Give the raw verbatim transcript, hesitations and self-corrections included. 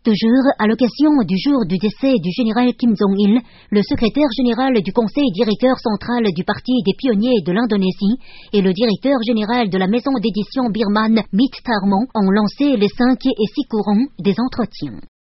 Toujours à l'occasion du jour du décès du général Kim Jong-il, le secrétaire général du conseil directeur central du Parti des pionniers de l'Indonésie et le directeur général de la maison d'édition birmane Mit Tharmon ont lancé les cinq et six courants des entretiens.